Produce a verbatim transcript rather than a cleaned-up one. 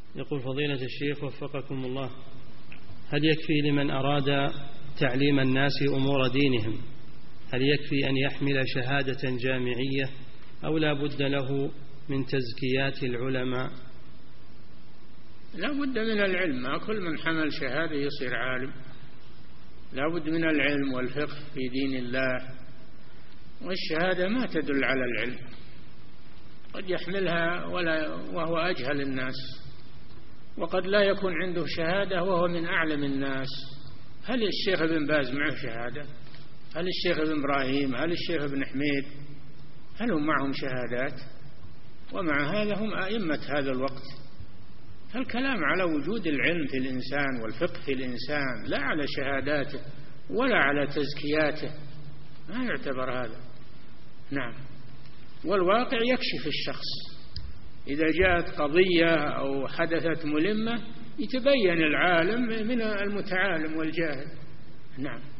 يقول فضيلة الشيخ وفقكم الله، هل يكفي لمن أراد تعليم الناس أمور دينهم، هل يكفي أن يحمل شهادة جامعية أو لا بد له من تزكيات العلماء؟ لا بد من العلم، ما كل من حمل شهادة يصير عالم، لا بد من العلم والفقه في دين الله، والشهادة ما تدل على العلم، قد يحملها ولا وهو أجهل الناس، وقد لا يكون عنده شهادة وهو من أعلم الناس. هل الشيخ ابن باز معه شهادة؟ هل الشيخ ابن إبراهيم؟ هل الشيخ ابن حميد؟ هل هم معهم شهادات؟ ومع هذا هم أئمة هذا الوقت. فالكلام على وجود العلم في الإنسان والفقه في الإنسان، لا على شهاداته ولا على تزكياته، ما يعتبر هذا. نعم. والواقع يكشف الشخص، إذا جاءت قضية أو حدثت ملمة يتبين العالم من المتعالم والجاهل. نعم.